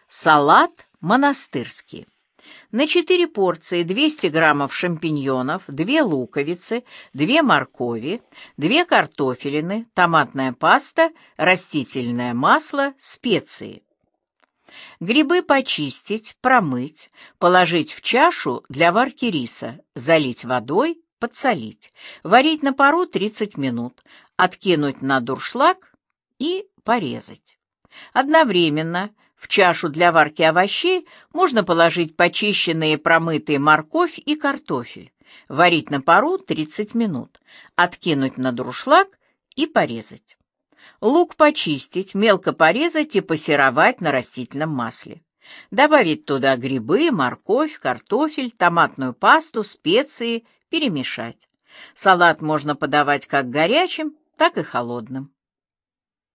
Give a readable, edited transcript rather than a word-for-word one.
Салат монастырский. На 4 порции 200 граммов шампиньонов, 2 луковицы, 2 моркови, 2 картофелины, томатная паста, растительное масло, специи. Грибы почистить, промыть, положить в чашу для варки риса, залить водой, подсолить, варить на пару 30 минут, откинуть на дуршлаг и порезать. Одновременно в чашу для варки овощей можно положить почищенные и промытые морковь и картофель, варить на пару 30 минут, откинуть на дуршлаг и порезать. Лук почистить, мелко порезать и пассеровать на растительном масле. Добавить туда грибы, морковь, картофель, томатную пасту, специи, перемешать. Салат можно подавать как горячим, так и холодным.